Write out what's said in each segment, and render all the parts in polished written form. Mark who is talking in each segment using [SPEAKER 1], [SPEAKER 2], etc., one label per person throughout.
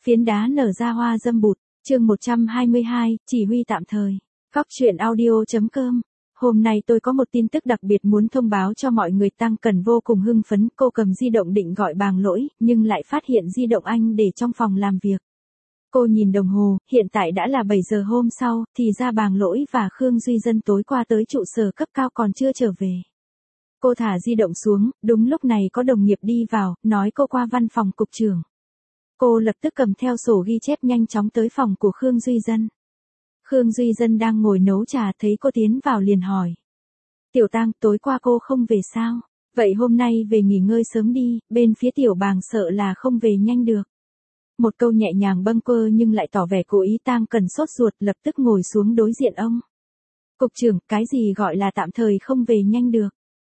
[SPEAKER 1] Phiến đá nở ra hoa dâm bụt, chương 122, chỉ huy tạm thời. Góc truyện audio.com. Hôm nay tôi có một tin tức đặc biệt muốn thông báo cho mọi người. Tăng Cần vô cùng hưng phấn, cô cầm di động định gọi Bàng Lỗi, nhưng lại phát hiện di động anh để trong phòng làm việc. Cô nhìn đồng hồ, hiện tại đã là 7 giờ hôm sau, thì ra Bàng Lỗi và Khương Duy Dân tối qua tới trụ sở cấp cao còn chưa trở về. Cô thả di động xuống, đúng lúc này có đồng nghiệp đi vào, nói cô qua văn phòng cục trưởng. Cô lập tức cầm theo sổ ghi chép nhanh chóng tới phòng của Khương Duy Dân. Khương Duy Dân đang ngồi nấu trà, thấy cô tiến vào liền hỏi. Tiểu Tăng, tối qua cô không về sao? Vậy hôm nay về nghỉ ngơi sớm đi, bên phía Tiểu Bàng sợ là không về nhanh được. Một câu nhẹ nhàng bâng quơ nhưng lại tỏ vẻ cố ý. Tăng Cần sốt ruột, lập tức ngồi xuống đối diện ông. Cục trưởng, cái gì gọi là tạm thời không về nhanh được?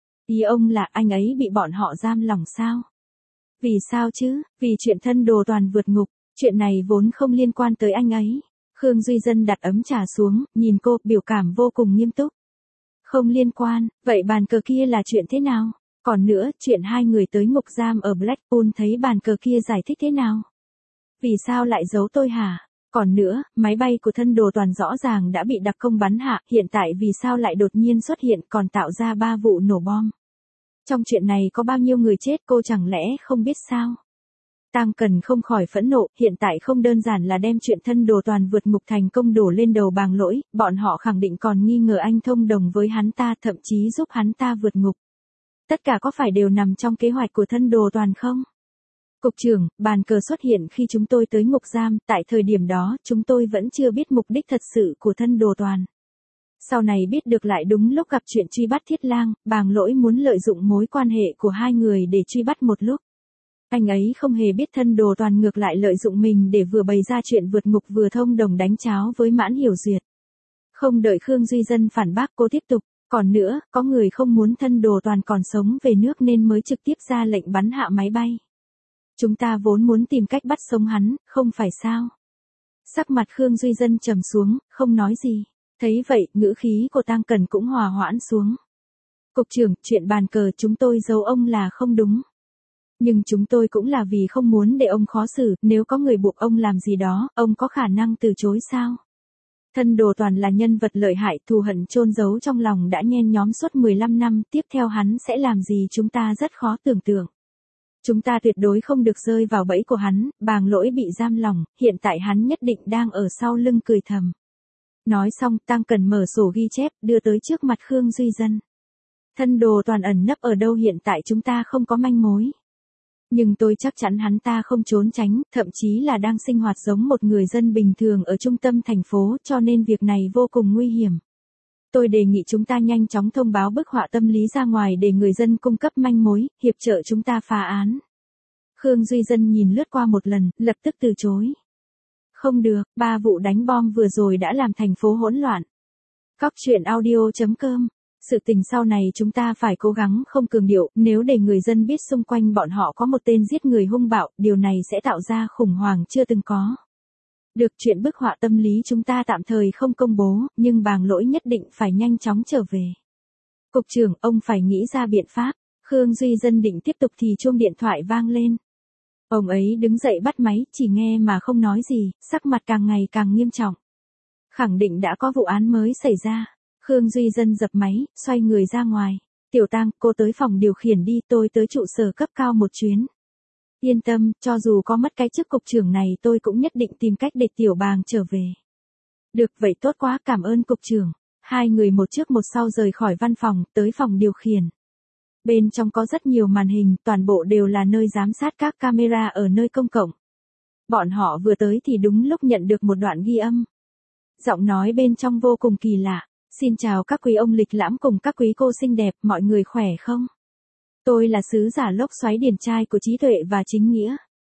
[SPEAKER 1] Ý ông là anh ấy bị bọn họ giam lỏng sao? Vì sao chứ? Vì chuyện thân đồ toàn vượt ngục, chuyện này vốn không liên quan tới anh ấy. Khương Duy Dân đặt ấm trà xuống, nhìn cô, biểu cảm vô cùng nghiêm túc. Không liên quan, vậy bàn cờ kia là chuyện thế nào? Còn nữa, chuyện hai người tới ngục giam ở Blackpool thấy bàn cờ kia giải thích thế nào? Vì sao lại giấu tôi hả? Còn nữa, máy bay của thân đồ toàn rõ ràng đã bị đặc công bắn hạ, hiện tại vì sao lại đột nhiên xuất hiện còn tạo ra 3 vụ nổ bom? Trong chuyện này có bao nhiêu người chết cô chẳng lẽ không biết sao? Tăng Cần không khỏi phẫn nộ, hiện tại không đơn giản là đem chuyện thân đồ toàn vượt ngục thành công đổ lên đầu Bàng Lỗi, bọn họ khẳng định còn nghi ngờ anh thông đồng với hắn ta, thậm chí giúp hắn ta vượt ngục. Tất cả có phải đều nằm trong kế hoạch của thân đồ toàn không? Cục trưởng, bàn cờ xuất hiện khi chúng tôi tới ngục giam, tại thời điểm đó chúng tôi vẫn chưa biết mục đích thật sự của thân đồ toàn. Sau này biết được lại đúng lúc gặp chuyện truy bắt Thiết Lang, Bàng Lỗi muốn lợi dụng mối quan hệ của hai người để truy bắt một lúc. Anh ấy không hề biết thân đồ toàn ngược lại lợi dụng mình để vừa bày ra chuyện vượt ngục vừa thông đồng đánh cháo với Mãn Hiểu Duyệt. Không đợi Khương Duy Dân phản bác cô tiếp tục, còn nữa, có người không muốn thân đồ toàn còn sống về nước nên mới trực tiếp ra lệnh bắn hạ máy bay. Chúng ta vốn muốn tìm cách bắt sống hắn, không phải sao? Sắc mặt Khương Duy Dân trầm xuống, không nói gì. Thấy vậy, ngữ khí của Tăng Cần cũng hòa hoãn xuống. Cục trưởng, chuyện bàn cờ chúng tôi giấu ông là không đúng. Nhưng chúng tôi cũng là vì không muốn để ông khó xử, nếu có người buộc ông làm gì đó, ông có khả năng từ chối sao? Thân đồ toàn là nhân vật lợi hại, thù hận chôn giấu trong lòng đã nhen nhóm suốt 15 năm, tiếp theo hắn sẽ làm gì chúng ta rất khó tưởng tượng. Chúng ta tuyệt đối không được rơi vào bẫy của hắn. Bàng Lỗi bị giam lỏng, hiện tại hắn nhất định đang ở sau lưng cười thầm. Nói xong, Tăng Cần mở sổ ghi chép, đưa tới trước mặt Khương Duy Dân. Thân đồ toàn ẩn nấp ở đâu hiện tại chúng ta không có manh mối. Nhưng tôi chắc chắn hắn ta không trốn tránh, thậm chí là đang sinh hoạt giống một người dân bình thường ở trung tâm thành phố, cho nên việc này vô cùng nguy hiểm. Tôi đề nghị chúng ta nhanh chóng thông báo bức họa tâm lý ra ngoài để người dân cung cấp manh mối, hiệp trợ chúng ta phá án. Khương Duy Dân nhìn lướt qua một lần, lập tức từ chối. Không được, 3 vụ đánh bom vừa rồi đã làm thành phố hỗn loạn. Góc truyện audio.com. Sự tình sau này chúng ta phải cố gắng không cường điệu, nếu để người dân biết xung quanh bọn họ có một tên giết người hung bạo, điều này sẽ tạo ra khủng hoảng chưa từng có. Được, chuyện bức họa tâm lý chúng ta tạm thời không công bố, nhưng Bàng Lỗi nhất định phải nhanh chóng trở về. Cục trưởng, ông phải nghĩ ra biện pháp. Khương Duy Dân định tiếp tục thì chuông điện thoại vang lên. Ông ấy đứng dậy bắt máy, chỉ nghe mà không nói gì, sắc mặt càng ngày càng nghiêm trọng. Khẳng định đã có vụ án mới xảy ra. Khương Duy Dân dập máy, xoay người ra ngoài. Tiểu Tăng, cô tới phòng điều khiển đi, tôi tới trụ sở cấp cao một chuyến. Yên tâm, cho dù có mất cái chức cục trưởng này tôi cũng nhất định tìm cách để Tiểu Bàng trở về. Được, vậy tốt quá, cảm ơn cục trưởng. Hai người một trước một sau rời khỏi văn phòng, tới phòng điều khiển. Bên trong có rất nhiều màn hình, toàn bộ đều là nơi giám sát các camera ở nơi công cộng. Bọn họ vừa tới thì đúng lúc nhận được một đoạn ghi âm. Giọng nói bên trong vô cùng kỳ lạ. Xin chào các quý ông lịch lãm cùng các quý cô xinh đẹp, mọi người khỏe không? Tôi là sứ giả lốc xoáy điển trai của trí tuệ và chính nghĩa.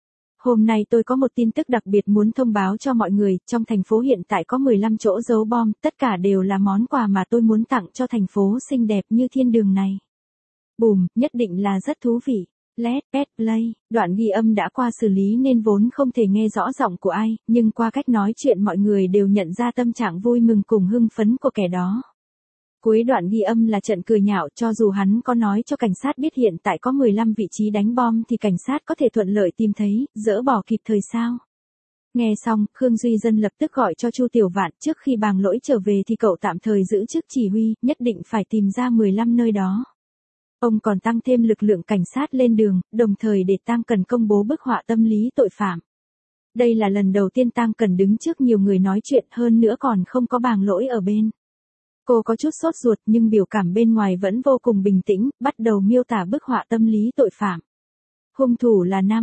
[SPEAKER 1] Hôm nay tôi có một tin tức đặc biệt muốn thông báo cho mọi người, trong thành phố hiện tại có 15 chỗ giấu bom, tất cả đều là món quà mà tôi muốn tặng cho thành phố xinh đẹp như thiên đường này. Bùm, nhất định là rất thú vị. Let's play. Đoạn ghi âm đã qua xử lý nên vốn không thể nghe rõ giọng của ai, nhưng qua cách nói chuyện mọi người đều nhận ra tâm trạng vui mừng cùng hưng phấn của kẻ đó. Cuối đoạn ghi âm là trận cười nhạo, cho dù hắn có nói cho cảnh sát biết hiện tại có 15 vị trí đánh bom thì cảnh sát có thể thuận lợi tìm thấy, dỡ bỏ kịp thời sao? Nghe xong, Khương Duy Dân lập tức gọi cho Chu Tiểu Vạn, trước khi Bàng Lỗi trở về thì cậu tạm thời giữ chức chỉ huy, nhất định phải tìm ra 15 nơi đó. Ông còn tăng thêm lực lượng cảnh sát lên đường, đồng thời để Tang Cần công bố bức họa tâm lý tội phạm. Đây là lần đầu tiên Tang Cần đứng trước nhiều người nói chuyện, hơn nữa còn không có Bàng Lỗi ở bên. Cô có chút sốt ruột nhưng biểu cảm bên ngoài vẫn vô cùng bình tĩnh, bắt đầu miêu tả bức họa tâm lý tội phạm. Hung thủ là nam,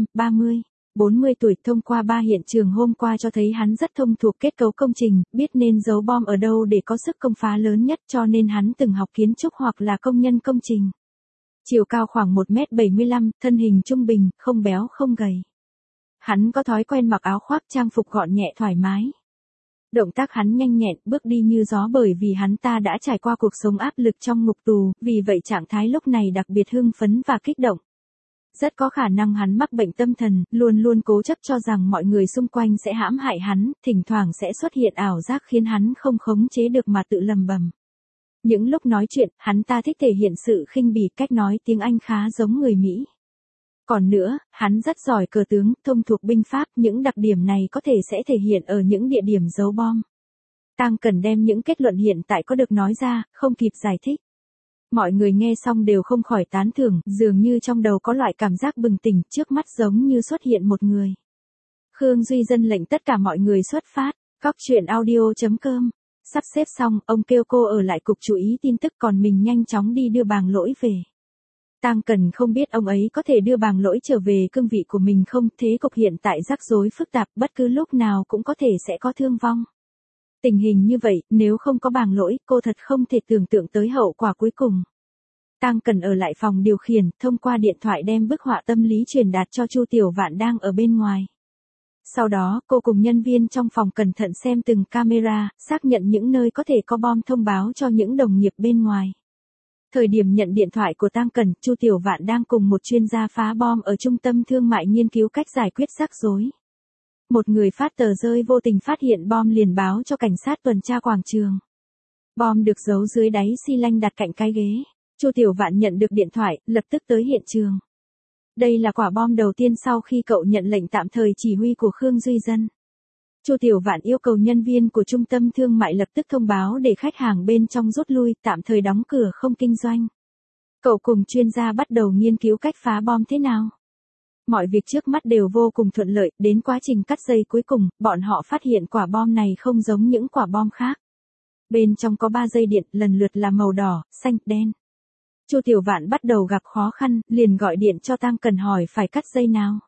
[SPEAKER 1] 40 tuổi, thông qua 3 hiện trường hôm qua cho thấy hắn rất thông thuộc kết cấu công trình, biết nên giấu bom ở đâu để có sức công phá lớn nhất, cho nên hắn từng học kiến trúc hoặc là công nhân công trình. Chiều cao khoảng 1m75, thân hình trung bình, không béo không gầy. Hắn có thói quen mặc áo khoác trang phục gọn nhẹ thoải mái. Động tác hắn nhanh nhẹn, bước đi như gió bởi vì hắn ta đã trải qua cuộc sống áp lực trong ngục tù, vì vậy trạng thái lúc này đặc biệt hưng phấn và kích động. Rất có khả năng hắn mắc bệnh tâm thần, luôn luôn cố chấp cho rằng mọi người xung quanh sẽ hãm hại hắn, thỉnh thoảng sẽ xuất hiện ảo giác khiến hắn không khống chế được mà tự lầm bầm. Những lúc nói chuyện, hắn ta thích thể hiện sự khinh bỉ, cách nói tiếng Anh khá giống người Mỹ. Còn nữa, hắn rất giỏi cờ tướng, thông thuộc binh pháp, những đặc điểm này có thể sẽ thể hiện ở những địa điểm giấu bom. Tang Cần đem những kết luận hiện tại có được nói ra, không kịp giải thích. Mọi người nghe xong đều không khỏi tán thưởng, dường như trong đầu có loại cảm giác bừng tỉnh, trước mắt giống như xuất hiện một người. Khương Duy Dân lệnh tất cả mọi người xuất phát, coctruyện.audio.com. Sắp xếp xong, ông kêu cô ở lại cục chú ý tin tức, còn mình nhanh chóng đi đưa Bàng Lỗi về. Tang Cần không biết ông ấy có thể đưa Bàng Lỗi trở về cương vị của mình không, thế cục hiện tại rắc rối phức tạp, bất cứ lúc nào cũng có thể sẽ có thương vong. Tình hình như vậy, nếu không có Bàng Lỗi, cô thật không thể tưởng tượng tới hậu quả cuối cùng. Tang Cần ở lại phòng điều khiển, thông qua điện thoại đem bức họa tâm lý truyền đạt cho Chu Tiểu Vạn đang ở bên ngoài. Sau đó, cô cùng nhân viên trong phòng cẩn thận xem từng camera, xác nhận những nơi có thể có bom, thông báo cho những đồng nghiệp bên ngoài. Thời điểm nhận điện thoại của Tang Cần, Chu Tiểu Vạn đang cùng một chuyên gia phá bom ở trung tâm thương mại nghiên cứu cách giải quyết rắc rối. Một người phát tờ rơi vô tình phát hiện bom liền báo cho cảnh sát tuần tra quảng trường. Bom được giấu dưới đáy xi lanh đặt cạnh cái ghế. Chu Tiểu Vạn nhận được điện thoại, lập tức tới hiện trường. Đây là quả bom đầu tiên sau khi cậu nhận lệnh tạm thời chỉ huy của Khương Duy Dân. Chu Tiểu Vạn yêu cầu nhân viên của trung tâm thương mại lập tức thông báo để khách hàng bên trong rút lui, tạm thời đóng cửa không kinh doanh. Cậu cùng chuyên gia bắt đầu nghiên cứu cách phá bom thế nào. Mọi việc trước mắt đều vô cùng thuận lợi, đến quá trình cắt dây cuối cùng, bọn họ phát hiện quả bom này không giống những quả bom khác. Bên trong có 3 dây điện, lần lượt là màu đỏ, xanh, đen. Chu Tiểu Vạn bắt đầu gặp khó khăn, liền gọi điện cho Tang Cần hỏi phải cắt dây nào.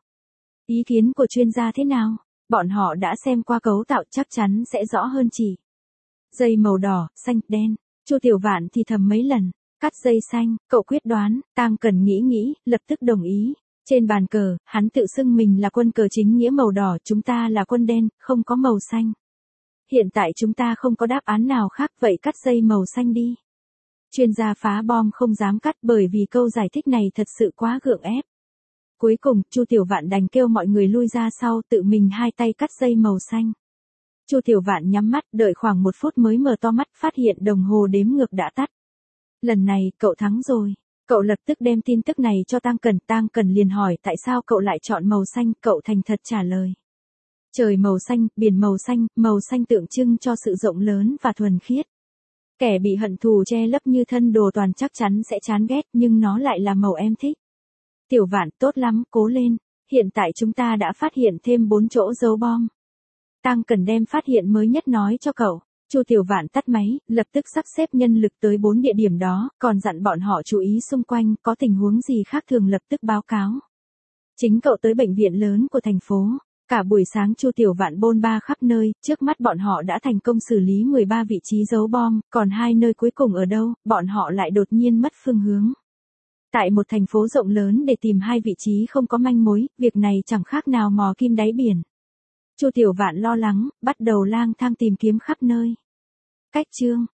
[SPEAKER 1] Ý kiến của chuyên gia thế nào? Bọn họ đã xem qua cấu tạo, chắc chắn sẽ rõ hơn chỉ. Dây màu đỏ, xanh, đen. Chu Tiểu Vạn thì thầm mấy lần. Cắt dây xanh, cậu quyết đoán. Tang Cần nghĩ, lập tức đồng ý. Trên bàn cờ, hắn tự xưng mình là quân cờ chính nghĩa màu đỏ, chúng ta là quân đen, không có màu xanh. Hiện tại chúng ta không có đáp án nào khác, vậy cắt dây màu xanh đi. Chuyên gia phá bom không dám cắt bởi vì câu giải thích này thật sự quá gượng ép. Cuối cùng, Chu Tiểu Vạn đành kêu mọi người lui ra sau, tự mình hai tay cắt dây màu xanh. Chu Tiểu Vạn nhắm mắt, đợi khoảng 1 phút mới mở to mắt, phát hiện đồng hồ đếm ngược đã tắt. Lần này, cậu thắng rồi. Cậu lập tức đem tin tức này cho Tang Cần liền hỏi tại sao cậu lại chọn màu xanh, cậu thành thật trả lời. Trời màu xanh, biển màu xanh tượng trưng cho sự rộng lớn và thuần khiết. Kẻ bị hận thù che lấp như thân đồ toàn chắc chắn sẽ chán ghét, nhưng nó lại là màu em thích. Tiểu Vạn, tốt lắm, cố lên, hiện tại chúng ta đã phát hiện thêm 4 chỗ giấu bom. Tang Cần đem phát hiện mới nhất nói cho cậu. Chu Tiểu Vạn tắt máy, lập tức sắp xếp nhân lực tới 4 địa điểm đó, còn dặn bọn họ chú ý xung quanh, có tình huống gì khác thường lập tức báo cáo. Chính cậu tới bệnh viện lớn của thành phố. Cả buổi sáng Chu Tiểu Vạn bôn ba khắp nơi, trước mắt bọn họ đã thành công xử lý 13 vị trí giấu bom, còn 2 nơi cuối cùng ở đâu, bọn họ lại đột nhiên mất phương hướng. Tại một thành phố rộng lớn để tìm 2 vị trí không có manh mối, việc này chẳng khác nào mò kim đáy biển. Chu Tiểu Vạn lo lắng, bắt đầu lang thang tìm kiếm khắp nơi. Cách chương